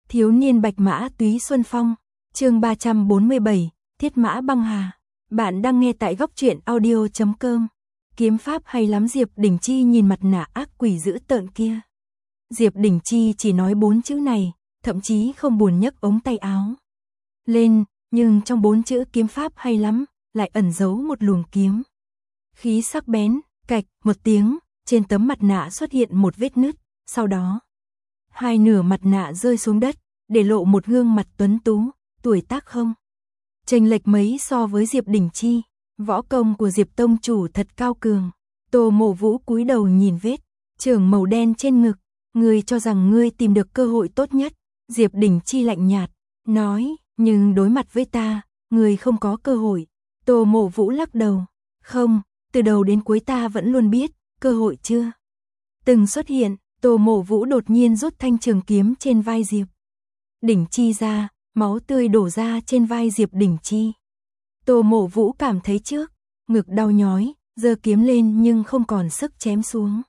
Thiếu niên bạch mã túy xuân phong, chương 347, thiết mã băng hà. Bạn đang nghe tại góc truyện audio.com. Kiếm pháp hay lắm. Diệp Đình Chi nhìn mặt nạ ác quỷ dữ tợn kia. Diệp Đình Chi chỉ nói 4 chữ này, thậm chí không buồn nhấc ống tay áo lên, nhưng trong 4 chữ kiếm pháp hay lắm, lại ẩn giấu một luồng kiếm khí sắc bén. Cạch một tiếng, trên tấm mặt nạ xuất hiện một vết nứt, sau đó hai nửa mặt nạ rơi xuống đất, để lộ một gương mặt tuấn tú, tuổi tác không chênh lệch mấy so với Diệp Đình Chi. Võ công của Diệp tông chủ thật cao cường. Tô Mộ Vũ cúi đầu nhìn vết chưởng màu đen trên ngực, ngươi cho rằng ngươi tìm được cơ hội tốt nhất. Diệp Đình Chi lạnh nhạt nói, nhưng đối mặt với ta, ngươi không có cơ hội. Tô Mộ Vũ lắc đầu, không, từ đầu đến cuối ta vẫn luôn biết, cơ hội chưa từng xuất hiện. Tô Mộ Vũ đột nhiên rút thanh trường kiếm trên vai Diệp Đình Chi ra, máu tươi đổ ra trên vai Diệp Đình Chi. Tô Mộ Vũ cảm thấy trước ngực đau nhói, giơ kiếm lên nhưng không còn sức chém xuống.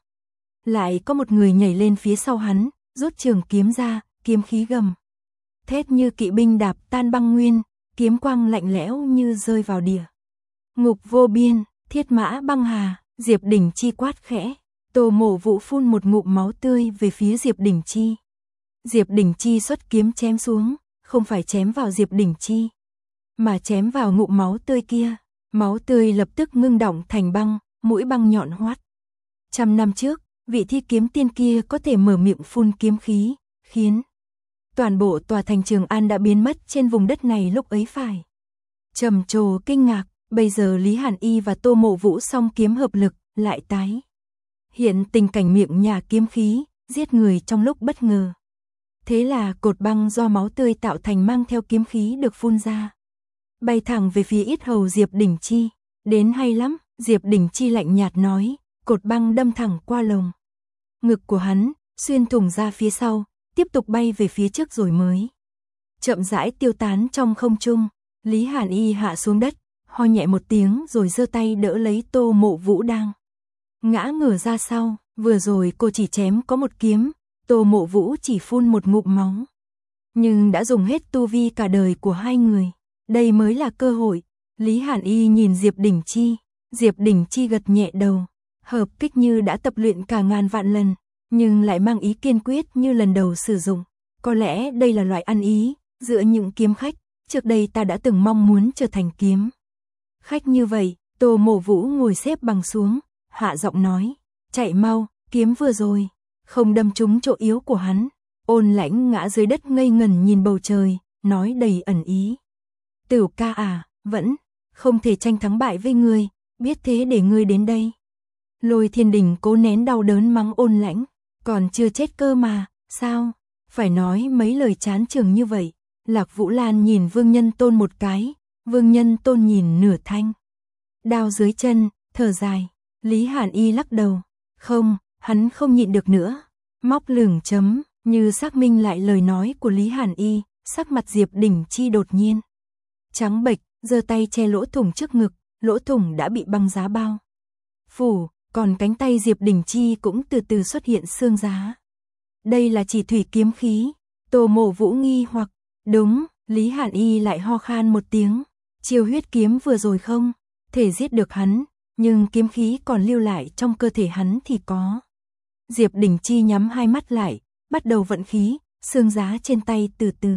Lại có một người nhảy lên phía sau hắn, rút trường kiếm ra, kiếm khí gầm thét như kỵ binh đạp tan băng nguyên, kiếm quang lạnh lẽo như rơi vào địa ngục vô biên. Thiết mã băng hà. Diệp Đình Chi quát khẽ. Tô Mộ Vũ phun một ngụm máu tươi về phía Diệp Đình Chi. Diệp Đình Chi xuất kiếm chém xuống, không phải chém vào Diệp Đình Chi, mà chém vào ngụm máu tươi kia. Máu tươi lập tức ngưng đọng thành băng, mũi băng nhọn hoắt. 100 năm trước, vị thi kiếm tiên kia có thể mở miệng phun kiếm khí, khiến toàn bộ tòa thành Trường An đã biến mất trên vùng đất này lúc ấy phải trầm trồ kinh ngạc. Bây giờ Lý Hàn Y và Tô Mộ Vũ song kiếm hợp lực, lại tái hiện tình cảnh miệng nhà kiếm khí, giết người trong lúc bất ngờ. Thế là cột băng do máu tươi tạo thành mang theo kiếm khí được phun ra, bay thẳng về phía yết hầu Diệp Đình Chi. Đến hay lắm, Diệp Đình Chi lạnh nhạt nói, cột băng đâm thẳng qua lồng ngực của hắn, xuyên thủng ra phía sau, tiếp tục bay về phía trước rồi mới chậm rãi tiêu tán trong không trung. Lý Hàn Y hạ xuống đất, ho nhẹ một tiếng rồi giơ tay đỡ lấy Tô Mộ Vũ đang ngã ngửa ra sau. Vừa rồi cô chỉ chém có một kiếm, Tô Mộ Vũ chỉ phun một ngụm máu, nhưng đã dùng hết tu vi cả đời của hai người. Đây mới là cơ hội. Lý Hàn Y nhìn Diệp Đình Chi. Diệp Đình Chi gật nhẹ đầu. Hợp kích như đã tập luyện cả ngàn vạn lần, nhưng lại mang ý kiên quyết như lần đầu sử dụng. Có lẽ đây là loại ăn ý giữa những kiếm khách. Trước đây ta đã từng mong muốn trở thành kiếm khách như vậy. Tô Mộ Vũ ngồi xếp bằng xuống, hạ giọng nói, chạy mau, kiếm vừa rồi không đâm trúng chỗ yếu của hắn. Ôn Lãnh ngã dưới đất ngây ngẩn nhìn bầu trời, nói đầy ẩn ý, Tửu ca à, vẫn không thể tranh thắng bại với ngươi, biết thế để ngươi đến đây. Lôi Thiên Đình cố nén đau đớn mắng Ôn Lãnh, còn chưa chết cơ mà, sao phải nói mấy lời chán chường như vậy. Lạc Vũ Lan nhìn Vương Nhân Tôn một cái, Vương Nhân Tôn nhìn nửa thanh đao dưới chân, thở dài. Lý Hàn Y lắc đầu, không, hắn không nhịn được nữa, móc lửng chấm, như xác minh lại lời nói của Lý Hàn Y. Sắc mặt Diệp Đình Chi đột nhiên trắng bệch, giơ tay che lỗ thủng trước ngực, lỗ thủng đã bị băng giá bao phủ, còn cánh tay Diệp Đình Chi cũng từ từ xuất hiện xương giá. Đây là chỉ thủy kiếm khí. Tô Mộ Vũ nghi hoặc, đúng. Lý Hàn Y lại ho khan một tiếng, chiêu huyết kiếm vừa rồi không thể giết được hắn, nhưng kiếm khí còn lưu lại trong cơ thể hắn thì có. Diệp Đình Chi nhắm hai mắt lại, bắt đầu vận khí, xương giá trên tay từ từ.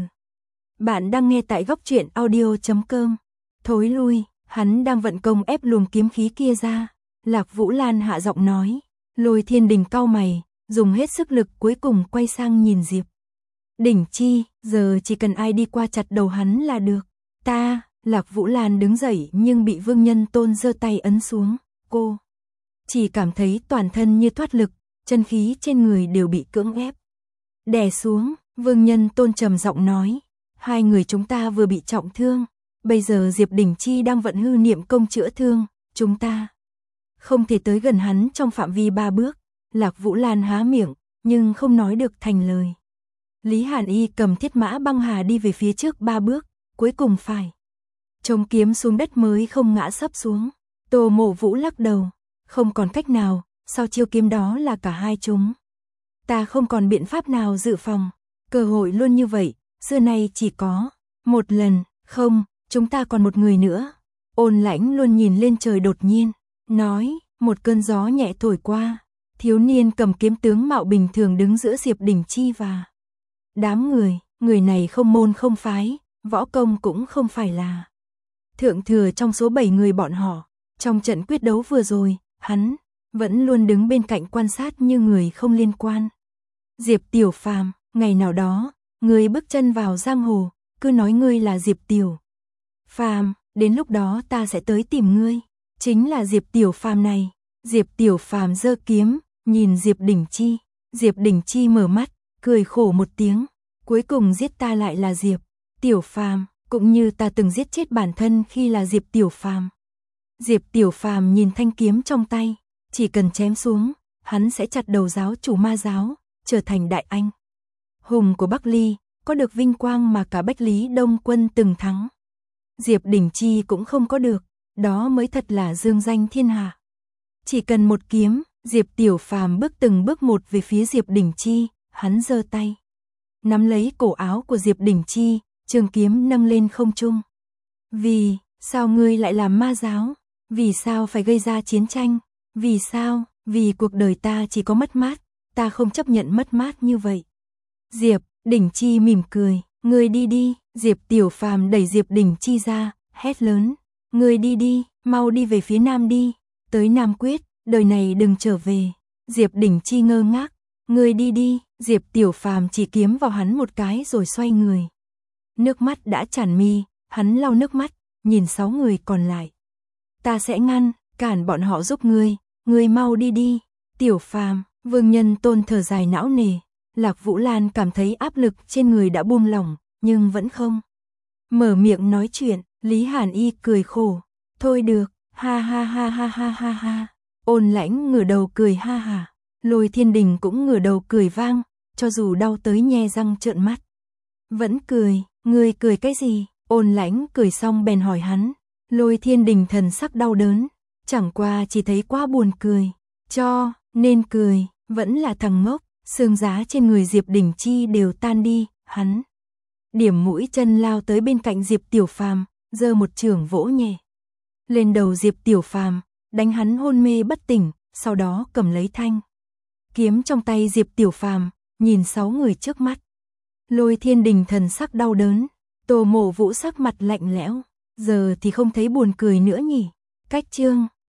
Bạn đang nghe tại góc truyện audio.com. Thối lui, hắn đang vận công ép luồng kiếm khí kia ra. Lạc Vũ Lan hạ giọng nói. Lôi Thiên Đình cau mày, dùng hết sức lực cuối cùng quay sang nhìn Diệp Đình Chi, giờ chỉ cần ai đi qua chặt đầu hắn là được. Ta. Lạc Vũ Lan đứng dậy nhưng bị Vương Nhân Tôn giơ tay ấn xuống. Cô chỉ cảm thấy toàn thân như thoát lực, chân khí trên người đều bị cưỡng ép đè xuống. Vương Nhân Tôn trầm giọng nói, hai người chúng ta vừa bị trọng thương, bây giờ Diệp Đình Chi đang vận hư niệm công chữa thương, chúng ta không thể tới gần hắn trong phạm vi 3 bước. Lạc Vũ Lan há miệng nhưng không nói được thành lời. Lý Hàn Y cầm thiết mã băng hà đi về phía trước 3 bước, cuối cùng phải chống kiếm xuống đất mới không ngã sấp xuống. Tô Mộ Vũ lắc đầu, không còn cách nào, sau chiêu kiếm đó là cả hai chúng ta không còn biện pháp nào dự phòng. Cơ hội luôn như vậy, xưa nay chỉ có một lần, không, chúng ta còn một người nữa. Ôn Lãnh luôn nhìn lên trời đột nhiên, nói, một cơn gió nhẹ thổi qua, thiếu niên cầm kiếm tướng mạo bình thường đứng giữa Diệp Đình Chi và đám người này không môn không phái, võ công cũng không phải là thượng thừa trong số 7 người bọn họ. Trong trận quyết đấu vừa rồi, hắn vẫn luôn đứng bên cạnh quan sát như người không liên quan. Diệp Tiểu Phàm, ngày nào đó, ngươi bước chân vào giang hồ, cứ nói ngươi là Diệp Tiểu Phàm, đến lúc đó ta sẽ tới tìm ngươi. Chính là Diệp Tiểu Phàm này. Diệp Tiểu Phàm giơ kiếm, nhìn Diệp Đình Chi. Diệp Đình Chi mở mắt, cười khổ một tiếng. Cuối cùng giết ta lại là Diệp Tiểu Phàm, cũng như ta từng giết chết bản thân khi là Diệp Tiểu Phàm. Diệp Tiểu Phàm nhìn thanh kiếm trong tay, chỉ cần chém xuống, hắn sẽ chặt đầu giáo chủ Ma giáo, trở thành đại anh hùng của Bắc Ly, có được vinh quang mà cả Bách Lý Đông quân từng thắng. Diệp Đình Chi cũng không có được, đó mới thật là dương danh thiên hạ. Chỉ cần một kiếm, Diệp Tiểu Phàm bước từng bước một về phía Diệp Đình Chi, hắn giơ tay, nắm lấy cổ áo của Diệp Đình Chi, trường kiếm nâng lên không trung. Vì sao ngươi lại làm Ma giáo? Vì sao phải gây ra chiến tranh? Vì sao? Vì cuộc đời ta chỉ có mất mát, ta không chấp nhận mất mát như vậy. Diệp Đình Chi mỉm cười, ngươi đi đi. Diệp Tiểu Phàm đẩy Diệp Đình Chi ra, hét lớn, ngươi đi đi, mau đi về phía nam đi, tới Nam Quyết, đời này đừng trở về. Diệp Đình Chi ngơ ngác, ngươi đi đi. Diệp Tiểu Phàm chỉ kiếm vào hắn một cái rồi xoay người. Nước mắt đã tràn mi, hắn lau nước mắt, nhìn 6 người còn lại. Ta sẽ ngăn cản bọn họ giúp ngươi mau đi đi. Tiểu Phàm, Vương Nhân Tôn thở dài não nề. Lạc Vũ Lan cảm thấy áp lực trên người đã buông lỏng, nhưng vẫn không mở miệng nói chuyện. Lý Hàn Y cười khổ, thôi được, ha ha ha ha ha ha ha. Ôn Lãnh ngửa đầu cười ha ha. Lôi Thiên Đình cũng ngửa đầu cười vang, cho dù đau tới nhe răng trợn mắt. Vẫn cười, ngươi cười cái gì? Ôn Lãnh cười xong bèn hỏi hắn. Lôi Thiên Đình thần sắc đau đớn, chẳng qua chỉ thấy quá buồn cười, cho nên cười, vẫn là thằng ngốc. Xương giá trên người Diệp Đình Chi đều tan đi, hắn điểm mũi chân lao tới bên cạnh Diệp Tiểu Phàm, giơ một chưởng vỗ nhẹ lên đầu Diệp Tiểu Phàm, đánh hắn hôn mê bất tỉnh, sau đó cầm lấy thanh kiếm trong tay Diệp Tiểu Phàm, nhìn 6 người trước mắt. Lôi Thiên Đình thần sắc đau đớn, Tô Mộ Vũ sắc mặt lạnh lẽo, giờ thì không thấy buồn cười nữa nhỉ. Cách chương